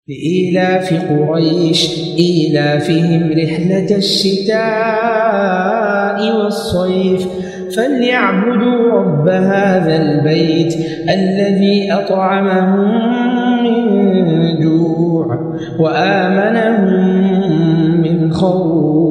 لإيلاف قريش إيلافهم رحلة الشتاء والصيف فليعبدوا رب هذا البيت الذي أطعمهم من جوع وآمنهم من خوف.